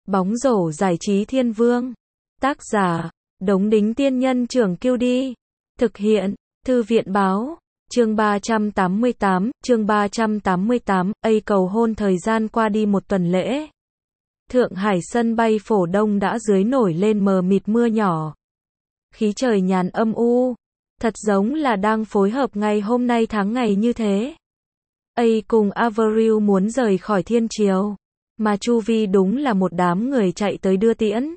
Bóng rổ giải trí thiên vương. Tác giả, Đống Đính Tiên Nhân Trưởng Kiêu Đi. Thực hiện, Thư viện Báo. Chương 388, cầu hôn. Thời gian qua đi một tuần lễ. Thượng Hải sân bay Phổ Đông đã dưới nổi lên mờ mịt mưa nhỏ. Khí trời nhàn âm u, thật giống là đang phối hợp ngày hôm nay tháng ngày như thế. Cùng Avril muốn rời khỏi thiên triều, mà chu vi đúng là một đám người chạy tới đưa tiễn.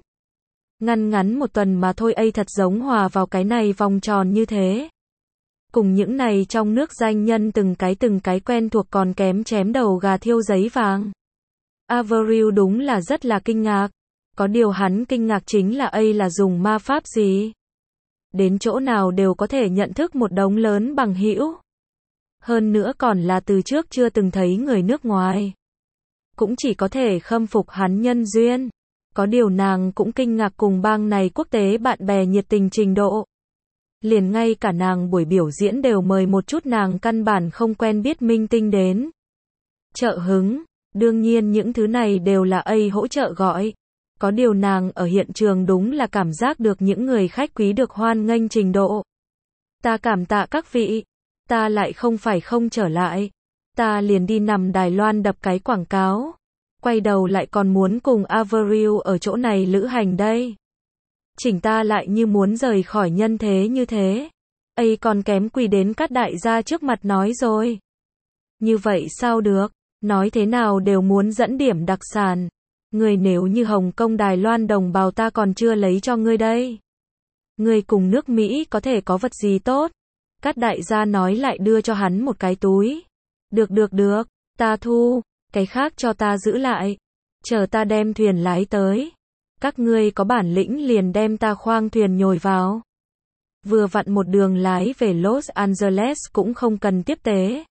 Ngắn một tuần mà thôi, thật giống hòa vào cái này vòng tròn như thế. Cùng những này trong nước danh nhân từng cái quen thuộc còn kém chém đầu gà thiêu giấy vàng. Avril đúng là rất là kinh ngạc. Có điều hắn kinh ngạc chính là là dùng ma pháp gì? Đến chỗ nào đều có thể nhận thức một đống lớn bằng hữu. Hơn nữa còn là từ trước chưa từng thấy người nước ngoài. Cũng chỉ có thể khâm phục hắn nhân duyên. Có điều nàng cũng kinh ngạc cùng bang này quốc tế bạn bè nhiệt tình trình độ. Liền ngay cả nàng buổi biểu diễn đều mời một chút nàng căn bản không quen biết minh tinh đến. Trợ hứng, đương nhiên những thứ này đều là hỗ trợ gọi. Có điều nàng ở hiện trường đúng là cảm giác được những người khách quý được hoan nghênh trình độ. Ta cảm tạ các vị, ta lại không phải không trở lại. Ta liền đi nằm Đài Loan đập cái quảng cáo. Quay đầu lại còn muốn cùng Avril ở chỗ này lữ hành đây. Chỉnh ta lại như muốn rời khỏi nhân thế như thế. Còn kém quỳ đến các đại gia trước mặt nói rồi. Như vậy sao được, nói thế nào đều muốn dẫn điểm đặc sản. Người nếu như Hồng Kông Đài Loan đồng bào ta còn chưa lấy cho ngươi đây. Ngươi cùng nước Mỹ có thể có vật gì tốt. Các đại gia nói lại đưa cho hắn một cái túi. Được, ta thu, cái khác cho ta giữ lại. Chờ ta đem thuyền lái tới. Các ngươi có bản lĩnh liền đem ta khoang thuyền nhồi vào. Vừa vặn một đường lái về Los Angeles cũng không cần tiếp tế.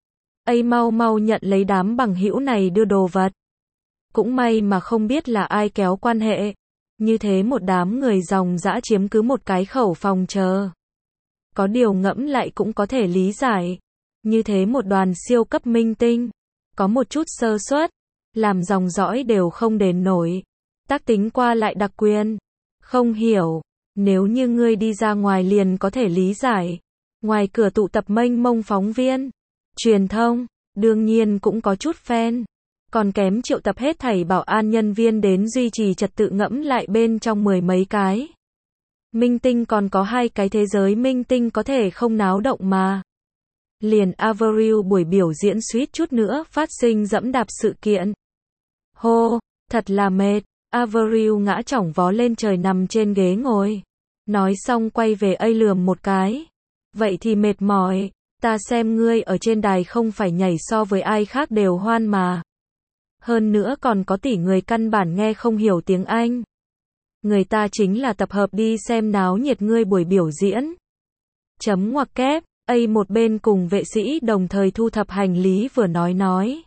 Mau nhận lấy đám bằng hữu này đưa đồ vật. Cũng may mà không biết là ai kéo quan hệ. Như thế một đám người dòng dã chiếm cứ một cái khẩu phòng chờ. Có điều ngẫm lại cũng có thể lý giải. Như thế một đoàn siêu cấp minh tinh. Có một chút sơ suất. Làm dòng dõi đều không đền nổi. Tác tính qua lại đặc quyền. Không hiểu. Nếu như ngươi đi ra ngoài liền có thể lý giải. Ngoài cửa tụ tập mênh mông phóng viên. Truyền thông. Đương nhiên cũng có chút fan. Còn kém triệu tập hết thảy bảo an nhân viên đến duy trì trật tự, ngẫm lại bên trong 10 mấy cái. Minh tinh còn có 2 cái thế giới minh tinh có thể không náo động mà. Liền Avril buổi biểu diễn suýt chút nữa phát sinh dẫm đạp sự kiện. Hô, thật là mệt. Avril ngã chỏng vó lên trời nằm trên ghế ngồi. Nói xong quay về lườm một cái. Vậy thì mệt mỏi. Ta xem ngươi ở trên đài không phải nhảy so với ai khác đều hoan mà. Hơn nữa còn có tỷ người căn bản nghe không hiểu tiếng Anh. Người ta chính là tập hợp đi xem náo nhiệt ngươi buổi biểu diễn. Chấm ngoặc kép, một bên cùng vệ sĩ đồng thời thu thập hành lý vừa nói.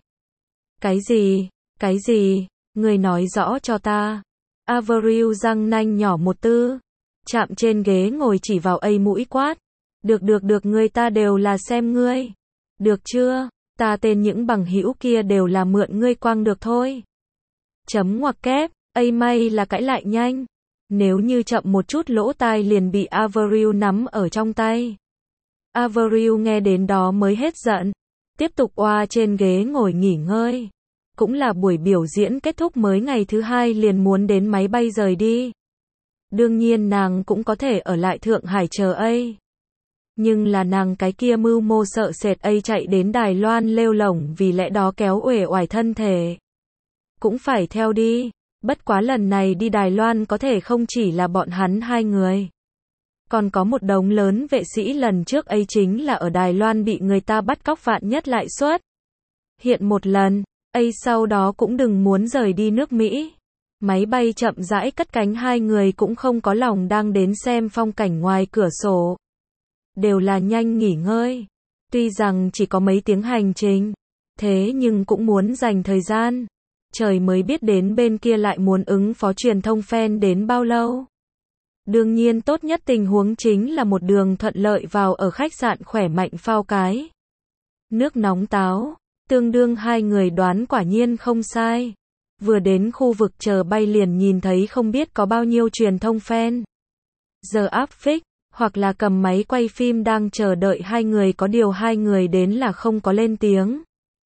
Cái gì, ngươi nói rõ cho ta. Avril răng nanh nhỏ một tư. Chạm trên ghế ngồi chỉ vào mũi quát. Được, người ta đều là xem ngươi. Được chưa? Ta tên những bằng hữu kia đều là mượn ngươi quăng được thôi. Chấm ngoặc kép, may là cãi lại nhanh. Nếu như chậm một chút lỗ tai liền bị Avril nắm ở trong tay. Avril nghe đến đó mới hết giận. Tiếp tục oa trên ghế ngồi nghỉ ngơi. Cũng là buổi biểu diễn kết thúc mới ngày thứ 2 liền muốn đến máy bay rời đi. Đương nhiên nàng cũng có thể ở lại Thượng Hải chờ nhưng là nàng cái kia mưu mô sợ sệt chạy đến Đài Loan lêu lổng, vì lẽ đó kéo uể oải thân thể. Cũng phải theo đi. Bất quá lần này đi Đài Loan có thể không chỉ là bọn hắn 2 người. Còn có một đống lớn vệ sĩ, lần trước chính là ở Đài Loan bị người ta bắt cóc vạn nhất lại suất. Hiện một lần, sau đó cũng đừng muốn rời đi nước Mỹ. Máy bay chậm rãi cất cánh, 2 người cũng không có lòng đang đến xem phong cảnh ngoài cửa sổ. Đều là nhanh nghỉ ngơi. Tuy rằng chỉ có mấy tiếng hành trình, thế nhưng cũng muốn dành thời gian. Trời mới biết đến bên kia lại muốn ứng phó truyền thông fan đến bao lâu. Đương nhiên tốt nhất tình huống chính là một đường thuận lợi vào ở khách sạn khỏe mạnh phao cái nước nóng táo. Tương đương 2 người đoán quả nhiên không sai. Vừa đến khu vực chờ bay liền nhìn thấy không biết có bao nhiêu truyền thông fan. Giờ áp phích, hoặc là cầm máy quay phim đang chờ đợi hai người, có điều hai người đến là không có lên tiếng.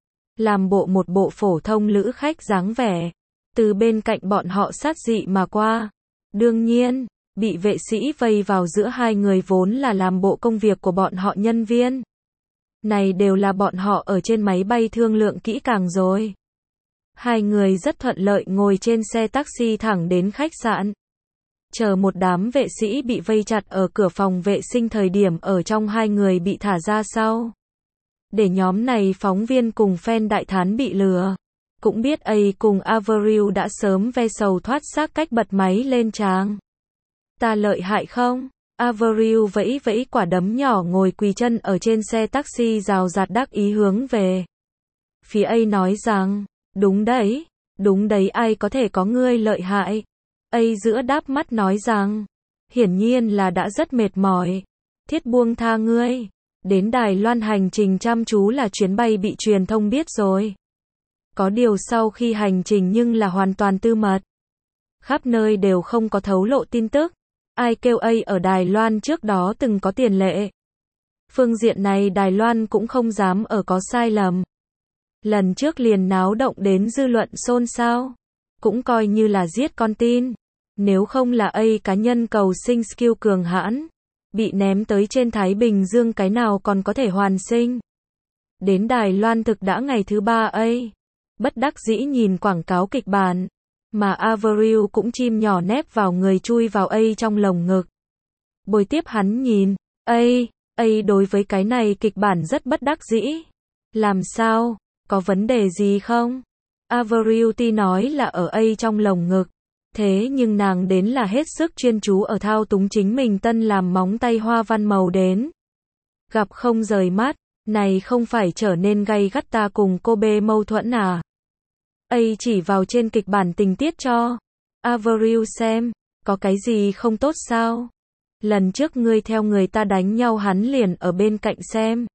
Làm một bộ phổ thông lữ khách dáng vẻ. Từ bên cạnh bọn họ sát dị mà qua. Đương nhiên, bị vệ sĩ vây vào giữa hai người vốn là làm bộ công việc của bọn họ nhân viên. Này đều là bọn họ ở trên máy bay thương lượng kỹ càng rồi. Hai người rất thuận lợi ngồi trên xe taxi thẳng đến khách sạn. Chờ một đám vệ sĩ bị vây chặt ở cửa phòng vệ sinh, thời điểm ở trong hai người bị thả ra sau. Để nhóm này phóng viên cùng fan đại thán bị lừa. Cũng biết A cùng Avril đã sớm ve sầu thoát xác cách bật máy lên tràng. Ta lợi hại không? Avril vẫy vẫy quả đấm nhỏ ngồi quỳ chân ở trên xe taxi rào rạt đắc ý hướng về phía A nói rằng, đúng đấy, ai có thể có ngươi lợi hại. A giữa đáp mắt nói rằng, hiển nhiên là đã rất mệt mỏi. Thiết buông tha ngươi. Đến Đài Loan hành trình chăm chú là chuyến bay bị truyền thông biết rồi. Có điều sau khi hành trình nhưng là hoàn toàn tư mật. Khắp nơi đều không có thấu lộ tin tức. Ai kêu A ở Đài Loan trước đó từng có tiền lệ. Phương diện này Đài Loan cũng không dám ở có sai lầm. Lần trước liền náo động đến dư luận xôn xao. Cũng coi như là giết con tin. Nếu không là A cá nhân cầu sinh skill cường hãn. Bị ném tới trên Thái Bình Dương cái nào còn có thể hoàn sinh. Đến Đài Loan thực đã ngày thứ 3 A. Bất đắc dĩ nhìn quảng cáo kịch bản. Mà Avril cũng chim nhỏ nép vào người chui vào A trong lồng ngực. Bồi tiếp hắn nhìn. A đối với cái này kịch bản rất bất đắc dĩ. Làm sao? Có vấn đề gì không? Avril ti nói là ở A trong lồng ngực. Thế nhưng nàng đến là hết sức chuyên chú ở thao túng chính mình tân làm móng tay hoa văn màu đến. Gặp không rời mắt, này không phải trở nên gay gắt ta cùng cô bê mâu thuẫn à? A chỉ vào trên kịch bản tình tiết cho Avril xem, có cái gì không tốt sao? Lần trước ngươi theo người ta đánh nhau hắn liền ở bên cạnh xem.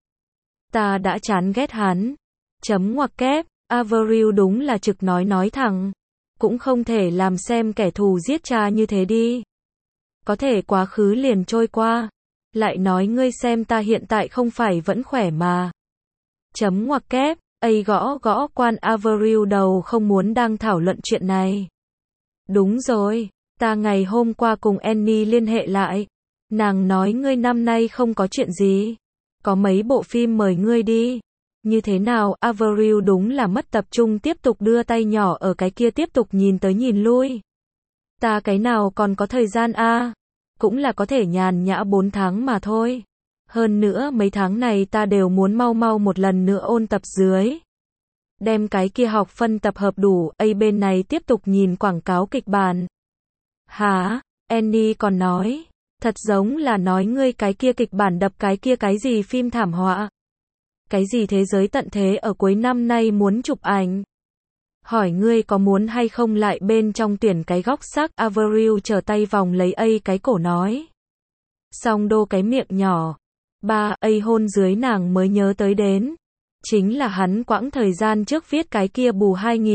Ta đã chán ghét hắn. Chấm ngoặc kép, Avril đúng là trực nói thẳng. Cũng không thể làm xem kẻ thù giết cha như thế đi. Có thể quá khứ liền trôi qua. Lại nói ngươi xem ta hiện tại không phải vẫn khỏe mà. Chấm ngoặc kép, A gõ quan Avril đầu không muốn đang thảo luận chuyện này. Đúng rồi, ta ngày hôm qua cùng Annie liên hệ lại. Nàng nói ngươi năm nay không có chuyện gì. Có mấy bộ phim mời ngươi đi. Như thế nào? Avril đúng là mất tập trung, tiếp tục đưa tay nhỏ ở cái kia tiếp tục nhìn tới nhìn lui. Ta cái nào còn có thời gian a? Cũng là có thể nhàn nhã 4 tháng mà thôi. Hơn nữa mấy tháng này ta đều muốn mau một lần nữa ôn tập dưới. Đem cái kia học phân tập hợp đủ. A bên này tiếp tục nhìn quảng cáo kịch bản. Hả? Annie còn nói. Thật giống là nói ngươi cái kia kịch bản đập cái kia cái gì phim thảm họa. Cái gì thế giới tận thế ở cuối năm nay muốn chụp ảnh. Hỏi ngươi có muốn hay không lại bên trong tuyển cái góc sắc. Avril trở tay vòng lấy A cái cổ nói. Xong đô cái miệng nhỏ. A hôn dưới nàng mới nhớ tới đến. Chính là hắn quãng thời gian trước viết cái kia bù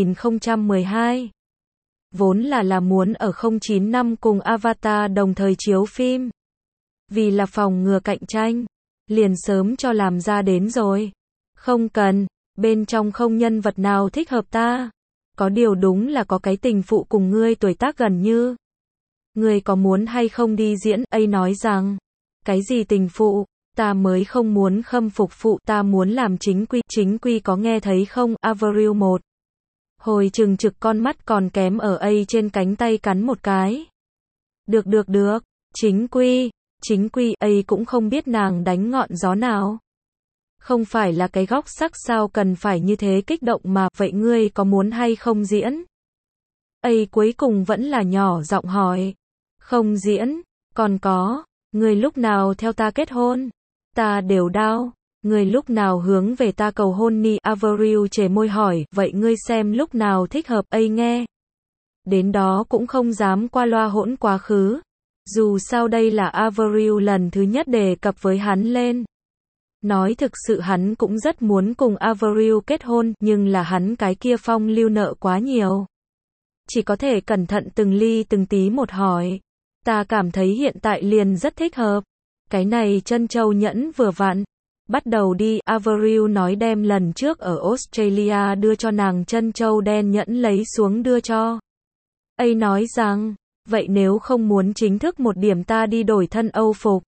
2012. Vốn là muốn ở 09 năm cùng Avatar đồng thời chiếu phim. Vì là phòng ngừa cạnh tranh. Liền sớm cho làm ra đến rồi. Không cần, bên trong không nhân vật nào thích hợp ta. Có điều đúng là có cái tình phụ cùng ngươi tuổi tác gần như. Ngươi có muốn hay không đi diễn? A nói rằng, cái gì tình phụ, ta mới không muốn khâm phục phụ, ta muốn làm chính quy có nghe thấy không? Avril một hồi trừng trực con mắt còn kém ở A trên cánh tay cắn một cái. Được, chính quy, A cũng không biết nàng đánh ngọn gió nào. Không phải là cái góc sắc sao cần phải như thế kích động mà, vậy ngươi có muốn hay không diễn? A cuối cùng vẫn là nhỏ giọng hỏi. Không diễn, còn có, ngươi lúc nào theo ta kết hôn? Ta đều đau, ngươi lúc nào hướng về ta cầu hôn ni? Avril chề môi hỏi, vậy ngươi xem lúc nào thích hợp? A nghe. Đến đó cũng không dám qua loa hỗn quá khứ. Dù sao đây là Avril lần thứ nhất đề cập với hắn lên. Nói thực sự hắn cũng rất muốn cùng Avril kết hôn, nhưng là hắn cái kia phong lưu nợ quá nhiều. Chỉ có thể cẩn thận từng ly từng tí một hỏi. Ta cảm thấy hiện tại liền rất thích hợp. Cái này trân châu nhẫn vừa vặn. Bắt đầu đi, Avril nói đem lần trước ở Australia đưa cho nàng trân châu đen nhẫn lấy xuống đưa cho. A nói rằng, vậy nếu không muốn chính thức một điểm ta đi đổi thân Âu phục.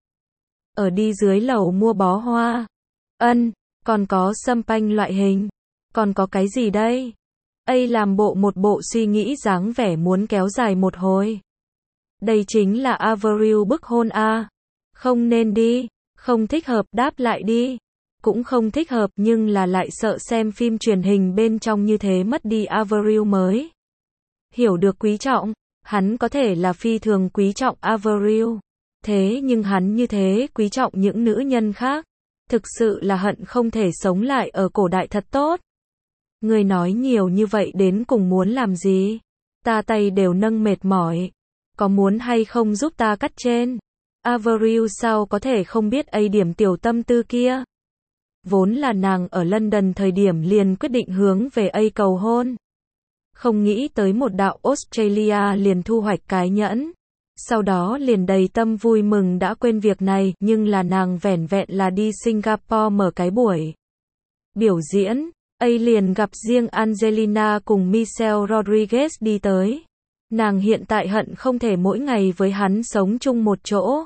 Ở đi dưới lầu mua bó hoa. Ân, còn có sâm panh loại hình. Còn có cái gì đây? A làm một bộ suy nghĩ dáng vẻ muốn kéo dài một hồi. Đây chính là Avril bức hôn a. Không nên đi, không thích hợp đáp lại đi. Cũng không thích hợp nhưng là lại sợ xem phim truyền hình bên trong như thế mất đi Avril mới. Hiểu được quý trọng, hắn có thể là phi thường quý trọng Avril. Thế nhưng hắn như thế quý trọng những nữ nhân khác. Thực sự là hận không thể sống lại ở cổ đại thật tốt. Người nói nhiều như vậy đến cùng muốn làm gì? Ta tay đều nâng mệt mỏi. Có muốn hay không giúp ta cắt trên? Avril sao có thể không biết A điểm tiểu tâm tư kia? Vốn là nàng ở London thời điểm liền quyết định hướng về A cầu hôn. Không nghĩ tới một đạo Australia liền thu hoạch cái nhẫn. Sau đó liền đầy tâm vui mừng đã quên việc này, nhưng là nàng vẻn vẹn là đi Singapore mở cái buổi biểu diễn. A liền gặp riêng Angelina cùng Michelle Rodriguez đi tới. Nàng hiện tại hận không thể mỗi ngày với hắn sống chung một chỗ.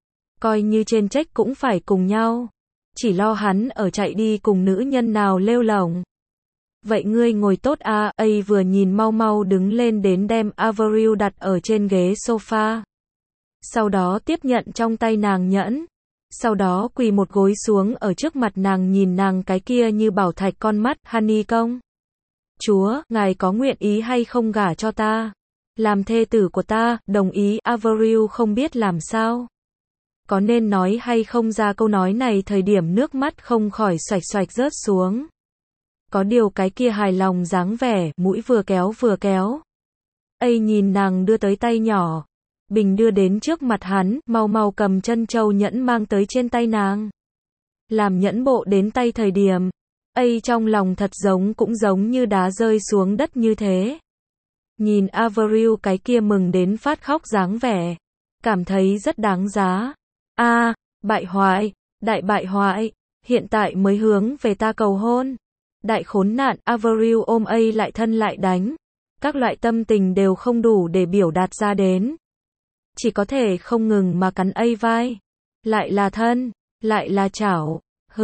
Coi như trên trách cũng phải cùng nhau. Chỉ lo hắn ở chạy đi cùng nữ nhân nào lêu lổng. Vậy ngươi ngồi tốt à? A vừa nhìn mau mau đứng lên đến đem Avril đặt ở trên ghế sofa. Sau đó tiếp nhận trong tay nàng nhẫn. Sau đó quỳ một gối xuống ở trước mặt nàng nhìn nàng cái kia như bảo thạch con mắt, Honey công. Chúa, ngài có nguyện ý hay không gả cho ta? Làm thê tử của ta, đồng ý. Avril không biết làm sao. Có nên nói hay không ra câu nói này thời điểm nước mắt không khỏi xoạch xoạch rớt xuống. Có điều cái kia hài lòng dáng vẻ, mũi vừa kéo. A nhìn nàng đưa tới tay nhỏ. Bình đưa đến trước mặt hắn, mau mau cầm trân châu nhẫn mang tới trên tay nàng. Làm nhẫn bộ đến tay thời điểm. A trong lòng thật cũng giống như đá rơi xuống đất như thế. Nhìn Avril cái kia mừng đến phát khóc dáng vẻ. Cảm thấy rất đáng giá. Bại hoại, đại bại hoại, hiện tại mới hướng về ta cầu hôn. Đại khốn nạn, Avril ôm A lại thân lại đánh. Các loại tâm tình đều không đủ để biểu đạt ra đến. Chỉ có thể không ngừng mà cắn A vai. Lại là thân, lại là chảo.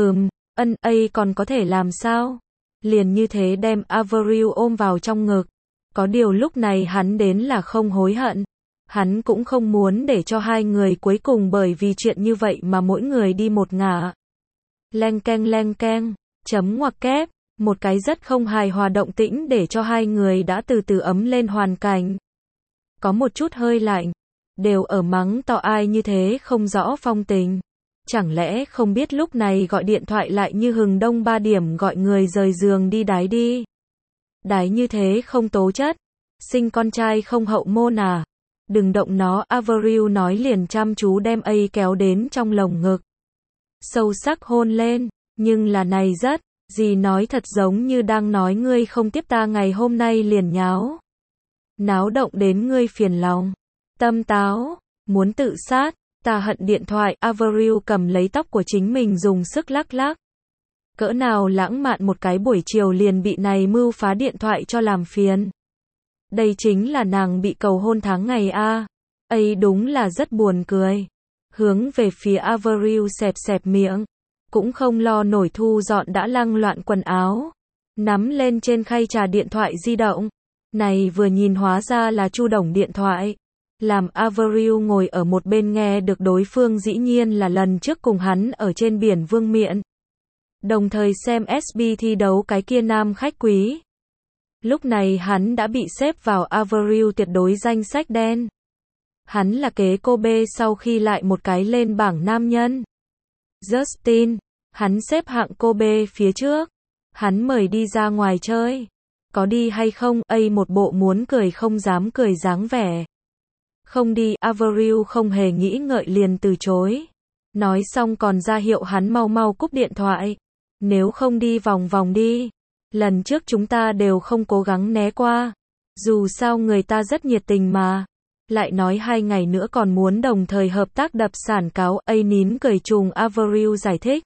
A còn có thể làm sao? Liền như thế đem Avril ôm vào trong ngực. Có điều lúc này hắn đến là không hối hận. Hắn cũng không muốn để cho hai người cuối cùng bởi vì chuyện như vậy mà mỗi người đi một ngả. Leng keng, chấm ngoặc kép. Một cái rất không hài hòa động tĩnh để cho hai người đã từ từ ấm lên hoàn cảnh. Có một chút hơi lạnh. Đều ở mắng to ai như thế không rõ phong tình. Chẳng lẽ không biết lúc này gọi điện thoại lại như hừng đông 3 điểm gọi người rời giường đi đái đi. Đái như thế không tố chất. Sinh con trai không hậu môn à. Đừng động nó, Avril nói liền chăm chú đem A kéo đến trong lồng ngực. Sâu sắc hôn lên, nhưng là này rất, gì nói thật giống như đang nói ngươi không tiếp ta ngày hôm nay liền nháo. Náo động đến ngươi phiền lòng. Tâm táo, muốn tự sát, ta hận điện thoại, Avril cầm lấy tóc của chính mình dùng sức lắc lắc. Cỡ nào lãng mạn một cái buổi chiều liền bị này mưu phá điện thoại cho làm phiền. Đây chính là nàng bị cầu hôn tháng ngày a. A đúng là rất buồn cười. Hướng về phía Avril xẹp miệng. Cũng không lo nổi thu dọn đã lăng loạn quần áo. Nắm lên trên khay trà điện thoại di động. Này vừa nhìn hóa ra là Chu Đồng điện thoại. Làm Avril ngồi ở một bên nghe được đối phương dĩ nhiên là lần trước cùng hắn ở trên biển Vương Miện. Đồng thời xem SB thi đấu cái kia nam khách quý. Lúc này hắn đã bị xếp vào Avril tuyệt đối danh sách đen. Hắn là kế Kobe sau khi lại một cái lên bảng nam nhân. Justin, hắn xếp hạng Kobe phía trước. Hắn mời đi ra ngoài chơi. Có đi hay không? A một bộ muốn cười không dám cười dáng vẻ. Không đi, Avril không hề nghĩ ngợi liền từ chối. Nói xong còn ra hiệu hắn mau mau cúp điện thoại. Nếu không đi vòng vòng đi. Lần trước chúng ta đều không cố gắng né qua. Dù sao người ta rất nhiệt tình mà. Lại nói 2 ngày nữa còn muốn đồng thời hợp tác đập sản cáo. A nín cười trùng Avril giải thích.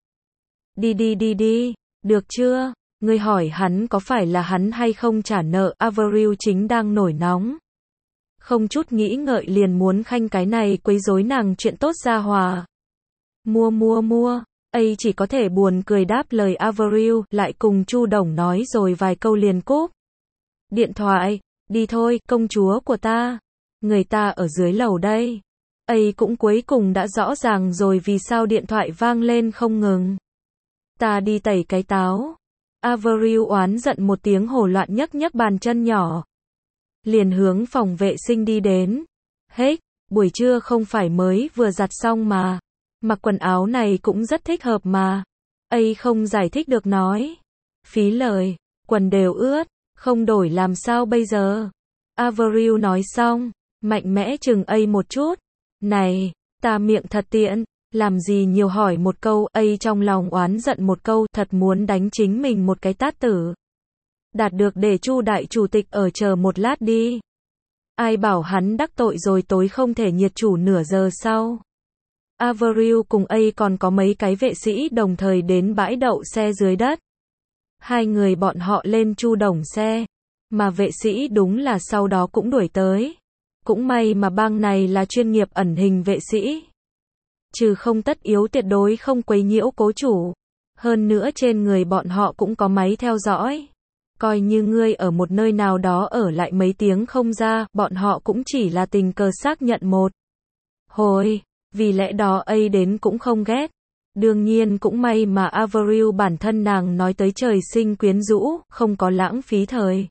Đi, được chưa? Ngươi hỏi hắn có phải là hắn hay không trả nợ. Avril chính đang nổi nóng. Không chút nghĩ ngợi liền muốn khanh cái này quấy rối nàng chuyện tốt ra hòa. Mua. A chỉ có thể buồn cười đáp lời Avril, lại cùng Chu Đồng nói rồi vài câu liền cúp điện thoại. Đi thôi, công chúa của ta. Người ta ở dưới lầu đây. A cũng cuối cùng đã rõ ràng rồi vì sao điện thoại vang lên không ngừng. Ta đi tẩy cái táo. Avril oán giận một tiếng hổ loạn nhấc bàn chân nhỏ. Liền hướng phòng vệ sinh đi đến. Hết, buổi trưa không phải mới vừa giặt xong mà. Mặc quần áo này cũng rất thích hợp mà. A không giải thích được nói. Phí lời, quần đều ướt, không đổi làm sao bây giờ. Avril nói xong, mạnh mẽ chừng A một chút. Này, ta miệng thật tiện, làm gì nhiều hỏi một câu. A trong lòng oán giận một câu, thật muốn đánh chính mình một cái tát tử. Đạt được để Chu đại chủ tịch ở chờ một lát đi. Ai bảo hắn đắc tội rồi tối không thể nhiệt chủ nửa giờ sau. Avril cùng A còn có mấy cái vệ sĩ đồng thời đến bãi đậu xe dưới đất. Hai người bọn họ lên Chu Đồng xe, mà vệ sĩ đúng là sau đó cũng đuổi tới. Cũng may mà bang này là chuyên nghiệp ẩn hình vệ sĩ. Trừ không tất yếu tuyệt đối không quấy nhiễu cố chủ. Hơn nữa trên người bọn họ cũng có máy theo dõi. Coi như ngươi ở một nơi nào đó ở lại mấy tiếng không ra, bọn họ cũng chỉ là tình cờ xác nhận một hồi. Vì lẽ đó A đến cũng không ghét. Đương nhiên cũng may mà Avril bản thân nàng nói tới trời sinh quyến rũ, không có lãng phí thời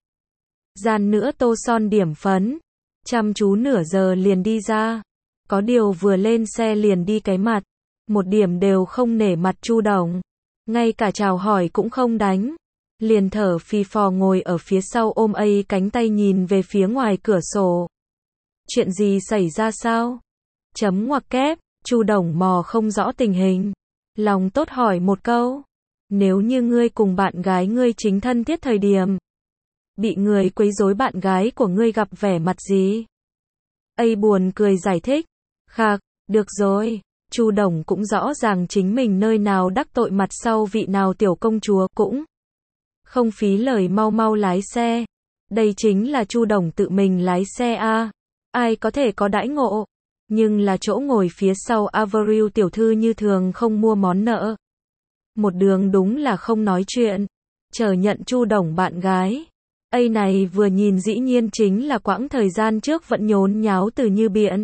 gian nữa tô son điểm phấn. Chăm chú nửa giờ liền đi ra. Có điều vừa lên xe liền đi cái mặt. Một điểm đều không nể mặt Chu Đồng. Ngay cả chào hỏi cũng không đánh. Liền thở phì phò ngồi ở phía sau ôm A cánh tay nhìn về phía ngoài cửa sổ. Chuyện gì xảy ra sao? Chấm ngoặc kép, Chu Đồng mò không rõ tình hình. Lòng tốt hỏi một câu. Nếu như ngươi cùng bạn gái ngươi chính thân thiết thời điểm bị người quấy rối bạn gái của ngươi gặp vẻ mặt gì? A buồn cười giải thích. Khạc, được rồi. Chu Đồng cũng rõ ràng chính mình nơi nào đắc tội mặt sau vị nào tiểu công chúa cũng không phí lời mau lái xe. Đây chính là Chu Đồng tự mình lái xe a. Ai có thể có đãi ngộ. Nhưng là chỗ ngồi phía sau Avril tiểu thư như thường không mua món nợ. Một đường đúng là không nói chuyện. Chờ nhận Chu Đồng bạn gái. A này vừa nhìn dĩ nhiên chính là quãng thời gian trước vẫn nhốn nháo Từ Như biện.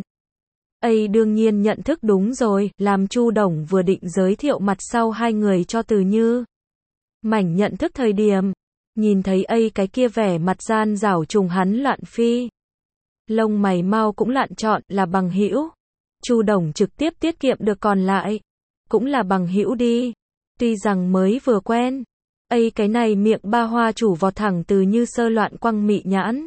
A đương nhiên nhận thức đúng rồi, làm Chu Đồng vừa định giới thiệu mặt sau hai người cho Từ Như. Mảnh nhận thức thời điểm, nhìn thấy A cái kia vẻ mặt gian rảo trùng hắn loạn phi. Lông mày mau cũng lạn chọn là bằng hữu. Chu Đồng trực tiếp tiết kiệm được còn lại. Cũng là bằng hữu đi. Tuy rằng mới vừa quen. A cái này miệng ba hoa chủ vọt thẳng Từ Như sơ loạn quăng mị nhãn.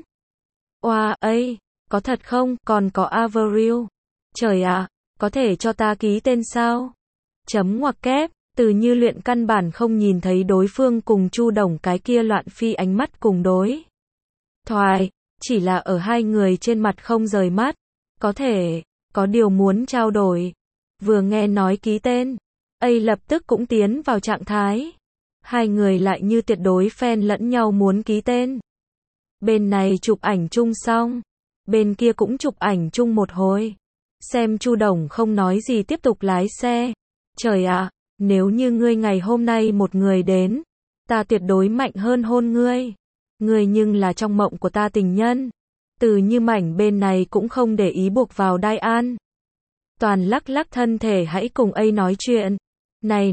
Oa A, có thật không, còn có Avril. Trời ạ, có thể cho ta ký tên sao? Chấm ngoặc kép, Từ Như luyện căn bản không nhìn thấy đối phương cùng Chu Đồng cái kia loạn phi ánh mắt cùng đối thoại. Chỉ là ở hai người trên mặt không rời mắt. Có thể, có điều muốn trao đổi. Vừa nghe nói ký tên, A lập tức cũng tiến vào trạng thái. Hai người lại như tuyệt đối fan lẫn nhau muốn ký tên. Bên này chụp ảnh chung xong, bên kia cũng chụp ảnh chung một hồi. Xem Chu Đồng không nói gì tiếp tục lái xe. Trời ạ, nếu như ngươi ngày hôm nay một người đến, ta tuyệt đối mạnh hơn hôn ngươi. Ngươi nhưng là trong mộng của ta tình nhân. Từ Như mảnh bên này cũng không để ý buộc vào đai an. Toàn lắc lắc thân thể hãy cùng A nói chuyện. Này,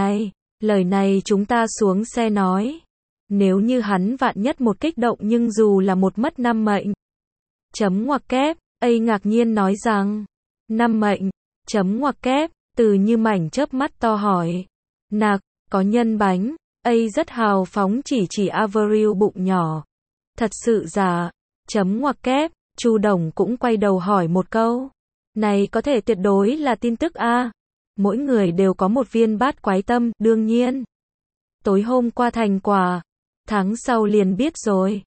lời này chúng ta xuống xe nói. Nếu như hắn vạn nhất một kích động nhưng dù là một mất 5 mệnh. Chấm ngoặc kép, A ngạc nhiên nói rằng. 5 mệnh, chấm ngoặc kép, Từ Như mảnh chớp mắt to hỏi. Nạc, có nhân bánh. A rất hào phóng chỉ Avril bụng nhỏ. Thật sự giả. Chấm ngoặc kép, Chu Đồng cũng quay đầu hỏi một câu. Này có thể tuyệt đối là tin tức a. Mỗi người đều có một viên bát quái tâm, đương nhiên. Tối hôm qua thành quả. Tháng sau liền biết rồi.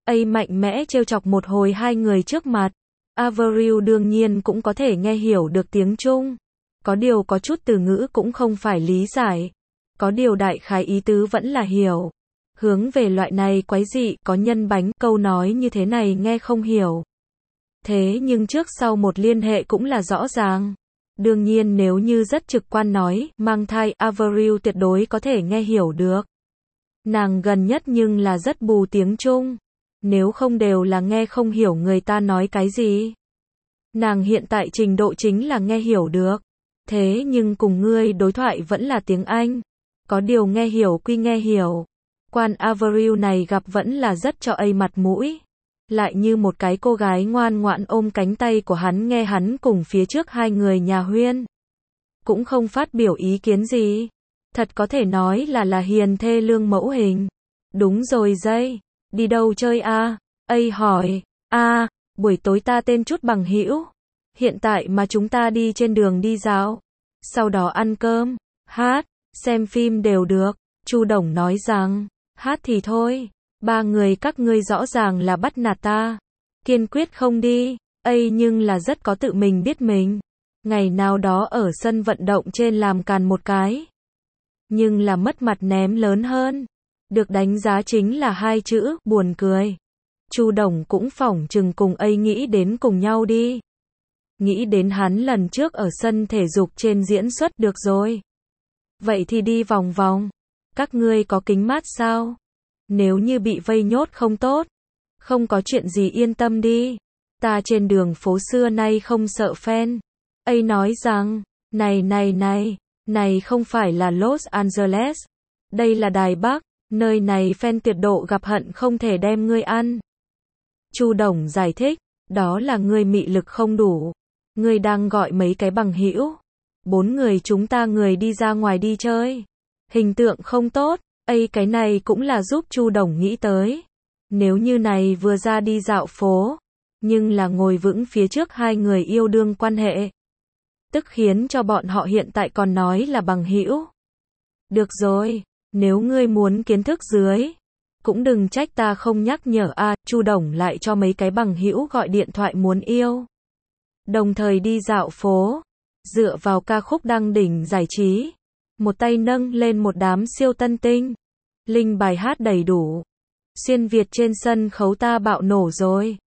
A mạnh mẽ trêu chọc một hồi hai người trước mặt. Avril đương nhiên cũng có thể nghe hiểu được tiếng Trung. Có điều có chút từ ngữ cũng không phải lý giải. Có điều đại khái ý tứ vẫn là hiểu. Hướng về loại này quái dị, có nhân bánh, câu nói như thế này nghe không hiểu. Thế nhưng trước sau một liên hệ cũng là rõ ràng. Đương nhiên nếu như rất trực quan nói, mang thai, Avril tuyệt đối có thể nghe hiểu được. Nàng gần nhất nhưng là rất bù tiếng Trung. Nếu không đều là nghe không hiểu người ta nói cái gì. Nàng hiện tại trình độ chính là nghe hiểu được. Thế nhưng cùng ngươi đối thoại vẫn là tiếng Anh. Có điều nghe hiểu quy nghe hiểu. Quan Avril này gặp vẫn là rất cho A mặt mũi. Lại như một cái cô gái ngoan ngoãn ôm cánh tay của hắn nghe hắn cùng phía trước hai người nhà huyên. Cũng không phát biểu ý kiến gì. Thật có thể nói là hiền thê lương mẫu hình. Đúng rồi dây. Đi đâu chơi a? A hỏi. Buổi tối ta tên chút bằng hữu. Hiện tại mà chúng ta đi trên đường đi dạo. Sau đó ăn cơm, hát, xem phim đều được. Chu Đồng nói rằng, hát thì thôi. Ba người các ngươi rõ ràng là bắt nạt ta. Kiên quyết không đi. A nhưng là rất có tự mình biết mình. Ngày nào đó ở sân vận động trên làm càn một cái. Nhưng là mất mặt ném lớn hơn. Được đánh giá chính là hai chữ, buồn cười. Chu Đồng cũng phỏng chừng cùng A nghĩ đến cùng nhau đi. Nghĩ đến hắn lần trước ở sân thể dục trên diễn xuất được rồi. Vậy thì đi vòng vòng. Các ngươi có kính mát sao? Nếu như bị vây nhốt không tốt. Không có chuyện gì yên tâm đi. Ta trên đường phố xưa nay không sợ fan. A nói rằng, này không phải là Los Angeles. Đây là Đài Bắc. Nơi này fan tuyệt độ gặp hận không thể đem ngươi ăn. Chu Đồng giải thích, đó là ngươi mị lực không đủ. Ngươi đang gọi mấy cái bằng hữu. 4 người chúng ta người đi ra ngoài đi chơi. Hình tượng không tốt. A cái này cũng là giúp Chu Đồng nghĩ tới. Nếu như này vừa ra đi dạo phố. Nhưng là ngồi vững phía trước hai người yêu đương quan hệ. Tức khiến cho bọn họ hiện tại còn nói là bằng hữu. Được rồi. Nếu ngươi muốn kiến thức dưới, cũng đừng trách ta không nhắc nhở Chu Đồng lại cho mấy cái bằng hữu gọi điện thoại muốn yêu. Đồng thời đi dạo phố, dựa vào ca khúc đăng đỉnh giải trí, một tay nâng lên một đám siêu tân tinh. Linh bài hát đầy đủ. Xuyên Việt trên sân khấu ta bạo nổ rồi.